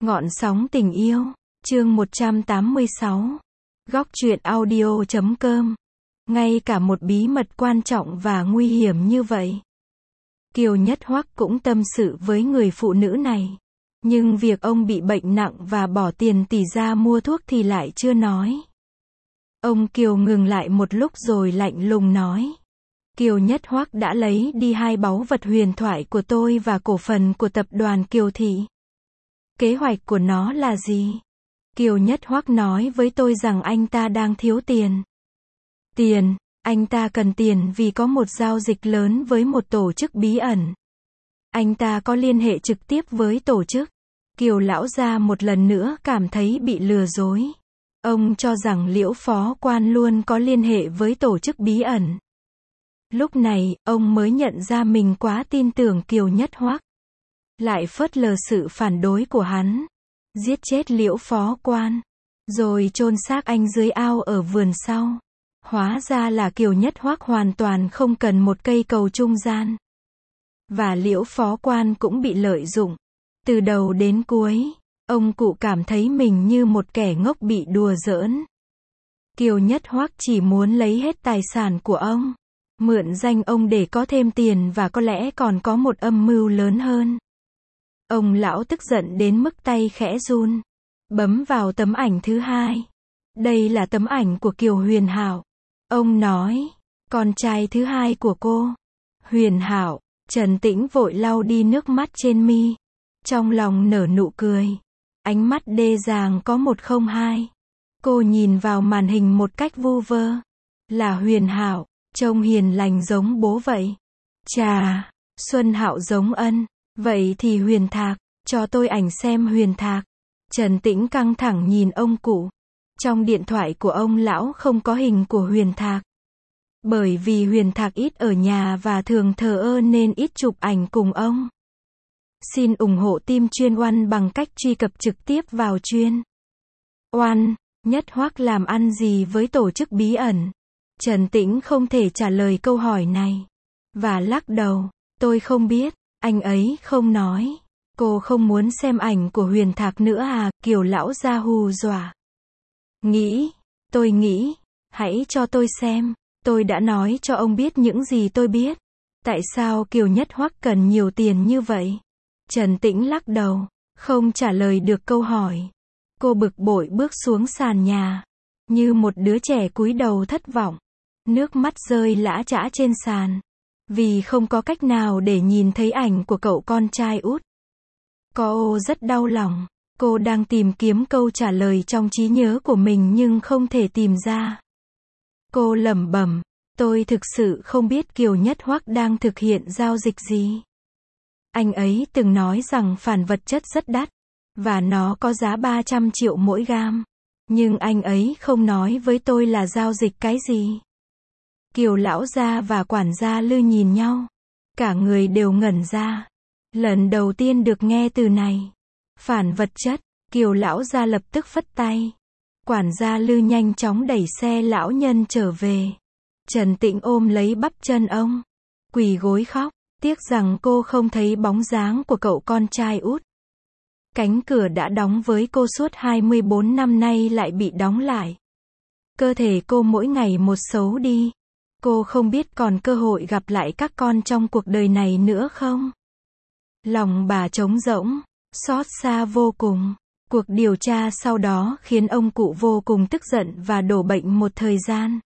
Ngọn sóng tình yêu, chương 186. Góc truyện audio.com. Ngay cả một bí mật quan trọng và nguy hiểm như vậy, Kiều Nhất Hoắc cũng tâm sự với người phụ nữ này. Nhưng việc ông bị bệnh nặng và bỏ tiền tỷ ra mua thuốc thì lại chưa nói. Ông Kiều ngừng lại một lúc rồi lạnh lùng nói. Kiều Nhất Hoắc đã lấy đi 2 báu vật huyền thoại của tôi và cổ phần của tập đoàn Kiều Thị. Kế hoạch của nó là gì? Kiều Nhất Hoắc nói với tôi rằng anh ta đang thiếu tiền. Tiền, anh ta cần tiền vì có một giao dịch lớn với một tổ chức bí ẩn. Anh ta có liên hệ trực tiếp với tổ chức. Kiều lão gia một lần nữa cảm thấy bị lừa dối. Ông cho rằng Liễu phó quan luôn có liên hệ với tổ chức bí ẩn. Lúc này, ông mới nhận ra mình quá tin tưởng Kiều Nhất Hoắc. Lại phớt lờ sự phản đối của hắn. Giết chết Liễu phó quan. Rồi chôn xác anh dưới ao ở vườn sau. Hóa ra là Kiều Nhất Hoắc hoàn toàn không cần một cây cầu trung gian. Và Liễu phó quan cũng bị lợi dụng. Từ đầu đến cuối, ông cụ cảm thấy mình như một kẻ ngốc bị đùa giỡn. Kiều Nhất Hoắc chỉ muốn lấy hết tài sản của ông. Mượn danh ông để có thêm tiền và có lẽ còn có một âm mưu lớn hơn. Ông lão tức giận đến mức tay khẽ run. Bấm vào tấm ảnh thứ 2. Đây là tấm ảnh của Kiều Huyền Hảo. Ông nói, con trai thứ 2 của cô. Huyền Hảo. Trần Tĩnh vội lau đi nước mắt trên mi. Trong lòng nở nụ cười. Ánh mắt đê dàng có 102. Cô nhìn vào màn hình một cách vu vơ. Là Huyền Hảo, trông hiền lành giống bố vậy. Chà, Xuân Hạo giống Ân. Vậy thì Huyền Thạc, cho tôi ảnh xem Huyền Thạc. Trần Tĩnh căng thẳng nhìn ông cụ. Trong điện thoại của ông lão không có hình của Huyền Thạc. Bởi vì Huyền Thạc ít ở nhà và thường thờ ơ nên ít chụp ảnh cùng ông. Xin ủng hộ team chuyên Oan bằng cách truy cập trực tiếp vào chuyên Oan. Nhất Hoắc làm ăn gì với tổ chức bí ẩn? Trần Tĩnh không thể trả lời câu hỏi này. Và lắc đầu, tôi không biết, anh ấy không nói. Cô không muốn xem ảnh của Huyền Thạc nữa à? Kiều lão gia hù dọa. Tôi nghĩ, hãy cho tôi xem. Tôi đã nói cho ông biết những gì tôi biết. Tại sao Kiều Nhất Hoắc cần nhiều tiền như vậy? Trần Tĩnh lắc đầu, không trả lời được câu hỏi. Cô bực bội bước xuống sàn nhà, như một đứa trẻ cúi đầu thất vọng. Nước mắt rơi lã chã trên sàn, vì không có cách nào để nhìn thấy ảnh của cậu con trai út. Cô rất đau lòng. Cô đang tìm kiếm câu trả lời trong trí nhớ của mình nhưng không thể tìm ra. Cô lẩm bẩm, tôi thực sự không biết Kiều Nhất Hoắc đang thực hiện giao dịch gì. Anh ấy từng nói rằng phản vật chất rất đắt, và nó có giá 300 triệu mỗi gam. Nhưng anh ấy không nói với tôi là giao dịch cái gì. Kiều lão gia và quản gia Lư nhìn nhau. Cả người đều ngẩn ra. Lần đầu tiên được nghe từ này. Phản vật chất, Kiều lão gia lập tức phất tay. Quản gia Lư nhanh chóng đẩy xe lão nhân trở về. Trần Tĩnh ôm lấy bắp chân ông. Quỳ gối khóc. Tiếc rằng cô không thấy bóng dáng của cậu con trai út. Cánh cửa đã đóng với cô suốt 24 năm nay lại bị đóng lại. Cơ thể cô mỗi ngày một xấu đi. Cô không biết còn cơ hội gặp lại các con trong cuộc đời này nữa không? Lòng bà trống rỗng, xót xa vô cùng. Cuộc điều tra sau đó khiến ông cụ vô cùng tức giận và đổ bệnh một thời gian.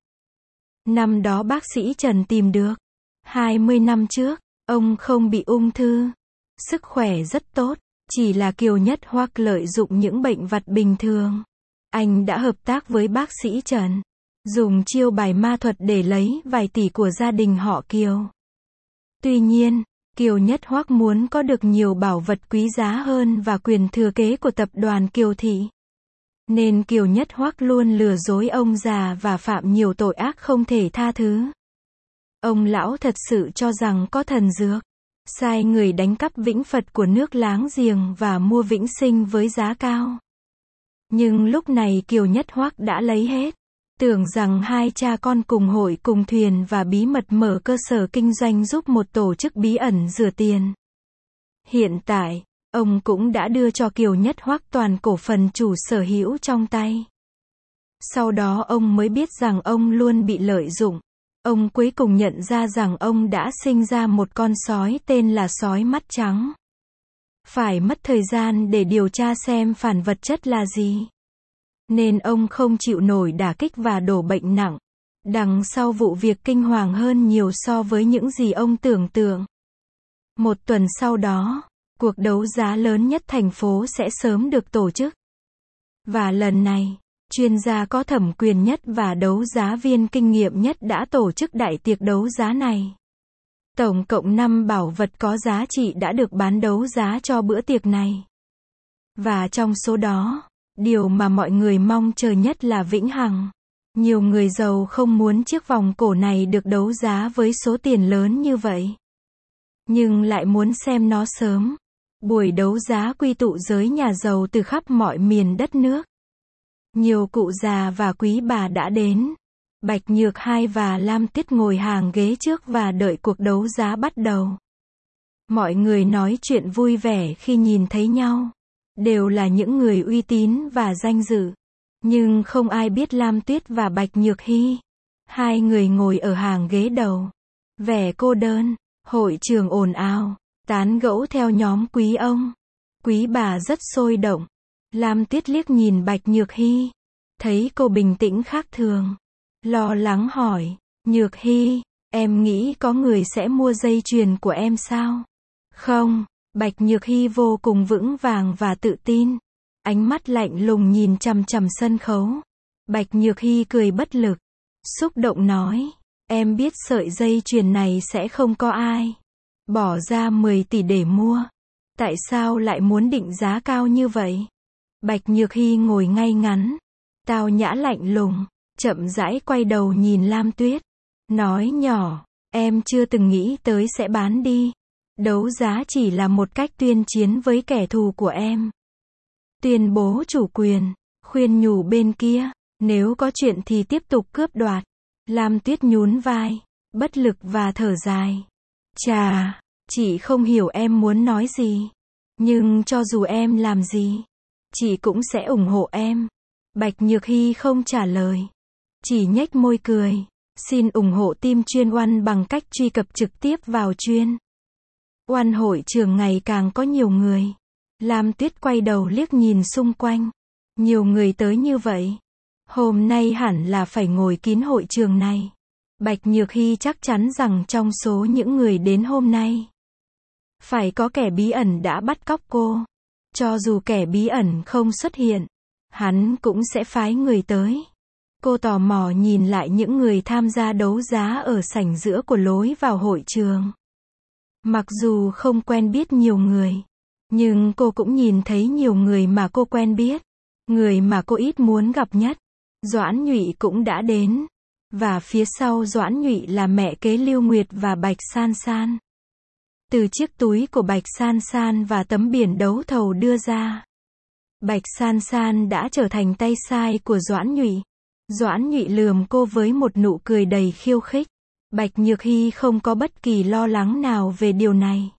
Năm đó bác sĩ Trần tìm được. 20 năm trước, ông không bị ung thư. Sức khỏe rất tốt. Chỉ là Kiều Nhất Hoắc lợi dụng những bệnh vặt bình thường. Anh đã hợp tác với bác sĩ Trần. Dùng chiêu bài ma thuật để lấy vài tỷ của gia đình họ Kiều. Tuy nhiên, Kiều Nhất Hoắc muốn có được nhiều bảo vật quý giá hơn và quyền thừa kế của tập đoàn Kiều Thị. Nên Kiều Nhất Hoắc luôn lừa dối ông già và phạm nhiều tội ác không thể tha thứ. Ông lão thật sự cho rằng có thần dược. Sai người đánh cắp vĩnh Phật của nước láng giềng và mua vĩnh sinh với giá cao. Nhưng lúc này Kiều Nhất Hoắc đã lấy hết. Tưởng rằng hai cha con cùng hội cùng thuyền và bí mật mở cơ sở kinh doanh giúp một tổ chức bí ẩn rửa tiền. Hiện tại, Ông cũng đã đưa cho Kiều Nhất Hoắc toàn cổ phần chủ sở hữu trong tay. Sau đó ông mới biết rằng ông luôn bị lợi dụng. Ông cuối cùng nhận ra rằng ông đã sinh ra một con sói tên là sói mắt trắng. Phải mất thời gian để điều tra xem phản vật chất là gì. Nên ông không chịu nổi đả kích và đổ bệnh nặng. Đằng sau vụ việc kinh hoàng hơn nhiều so với những gì ông tưởng tượng. Một tuần sau đó, cuộc đấu giá lớn nhất thành phố sẽ sớm được tổ chức. Và lần này, chuyên gia có thẩm quyền nhất và đấu giá viên kinh nghiệm nhất đã tổ chức đại tiệc đấu giá này. Tổng cộng 5 bảo vật có giá trị đã được bán đấu giá cho bữa tiệc này. Và trong số đó, điều mà mọi người mong chờ nhất là vĩnh hằng. Nhiều người giàu không muốn chiếc vòng cổ này được đấu giá với số tiền lớn như vậy. Nhưng lại muốn xem nó sớm. Buổi đấu giá quy tụ giới nhà giàu từ khắp mọi miền đất nước. Nhiều cụ già và quý bà đã đến. Bạch Nhược Hai và Lam Tuyết ngồi hàng ghế trước và đợi cuộc đấu giá bắt đầu. Mọi người nói chuyện vui vẻ khi nhìn thấy nhau. Đều là những người uy tín và danh dự. Nhưng không ai biết Lam Tuyết và Bạch Nhược Hy. Hai người ngồi ở hàng ghế đầu. Vẻ cô đơn, hội trường ồn ào, tán gẫu theo nhóm quý ông. Quý bà rất sôi động. Lam Tuyết liếc nhìn Bạch Nhược Hy. Thấy cô bình tĩnh khác thường. Lo lắng hỏi, Nhược Hy, em nghĩ có người sẽ mua dây chuyền của em sao? Không, Bạch Nhược Hy vô cùng vững vàng và tự tin. Ánh mắt lạnh lùng nhìn chằm chằm sân khấu. Bạch Nhược Hy cười bất lực. Xúc động nói, em biết sợi dây chuyền này sẽ không có ai bỏ ra 10 tỷ để mua. Tại sao lại muốn định giá cao như vậy? Bạch Nhược Hy ngồi ngay ngắn, tao nhã lạnh lùng, chậm rãi quay đầu nhìn Lam Tuyết. Nói nhỏ, em chưa từng nghĩ tới sẽ bán đi. Đấu giá chỉ là một cách tuyên chiến với kẻ thù của em. Tuyên bố chủ quyền, khuyên nhủ bên kia, nếu có chuyện thì tiếp tục cướp đoạt. Lam Tuyết nhún vai, bất lực và thở dài. Chà, chị không hiểu em muốn nói gì. Nhưng cho dù em làm gì, chị cũng sẽ ủng hộ em. Bạch Nhược Hy không trả lời. Chỉ nhếch môi cười. Xin ủng hộ team Chuyên Oan bằng cách truy cập trực tiếp vào Chuyên Oan hội trường ngày càng có nhiều người. Lam Tuyết quay đầu liếc nhìn xung quanh. Nhiều người tới như vậy. Hôm nay hẳn là phải ngồi kín hội trường này. Bạch Nhược Hy chắc chắn rằng trong số những người đến hôm nay, phải có kẻ bí ẩn đã bắt cóc cô. Cho dù kẻ bí ẩn không xuất hiện, hắn cũng sẽ phái người tới. Cô tò mò nhìn lại những người tham gia đấu giá ở sảnh giữa của lối vào hội trường. Mặc dù không quen biết nhiều người, nhưng cô cũng nhìn thấy nhiều người mà cô quen biết. Người mà cô ít muốn gặp nhất, Doãn Nhụy cũng đã đến. Và phía sau Doãn Nhụy là mẹ kế Lưu Nguyệt và Bạch San San. Từ chiếc túi của Bạch San San và tấm biển đấu thầu đưa ra, Bạch San San đã trở thành tay sai của Doãn Nhụy. Doãn Nhụy lườm cô với một nụ cười đầy khiêu khích. Bạch Nhược Hy không có bất kỳ lo lắng nào về điều này.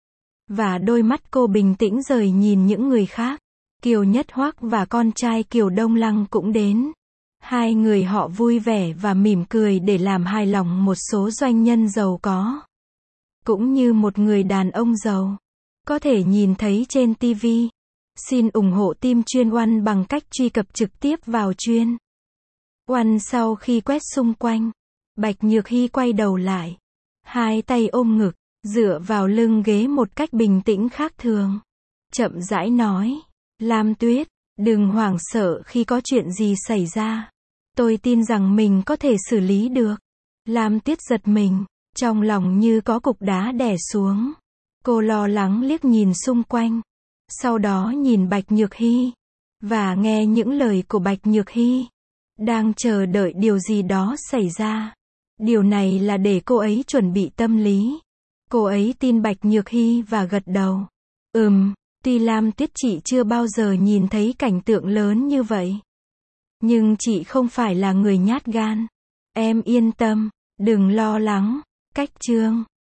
Và đôi mắt cô bình tĩnh rời nhìn những người khác. Kiều Nhất Hoắc và con trai Kiều Đông Lăng cũng đến. Hai người họ vui vẻ và mỉm cười để làm hài lòng một số doanh nhân giàu có. Cũng như một người đàn ông giàu. Có thể nhìn thấy trên TV. Xin ủng hộ team Chuyên Oan bằng cách truy cập trực tiếp vào Chuyên Oan. Sau khi quét xung quanh, Bạch Nhược Hy quay đầu lại. Hai tay ôm ngực, dựa vào lưng ghế một cách bình tĩnh khác thường. Chậm rãi nói, Lam Tuyết, đừng hoảng sợ khi có chuyện gì xảy ra. Tôi tin rằng mình có thể xử lý được. Lam Tuyết giật mình, trong lòng như có cục đá đè xuống. Cô lo lắng liếc nhìn xung quanh. Sau đó nhìn Bạch Nhược Hy. Và nghe những lời của Bạch Nhược Hy. Đang chờ đợi điều gì đó xảy ra. Điều này là để cô ấy chuẩn bị tâm lý. Cô ấy tin Bạch Nhược Hy và gật đầu. Tuy Lam Tuyết chị chưa bao giờ nhìn thấy cảnh tượng lớn như vậy. Nhưng chị không phải là người nhát gan. Em yên tâm, đừng lo lắng. Cách chương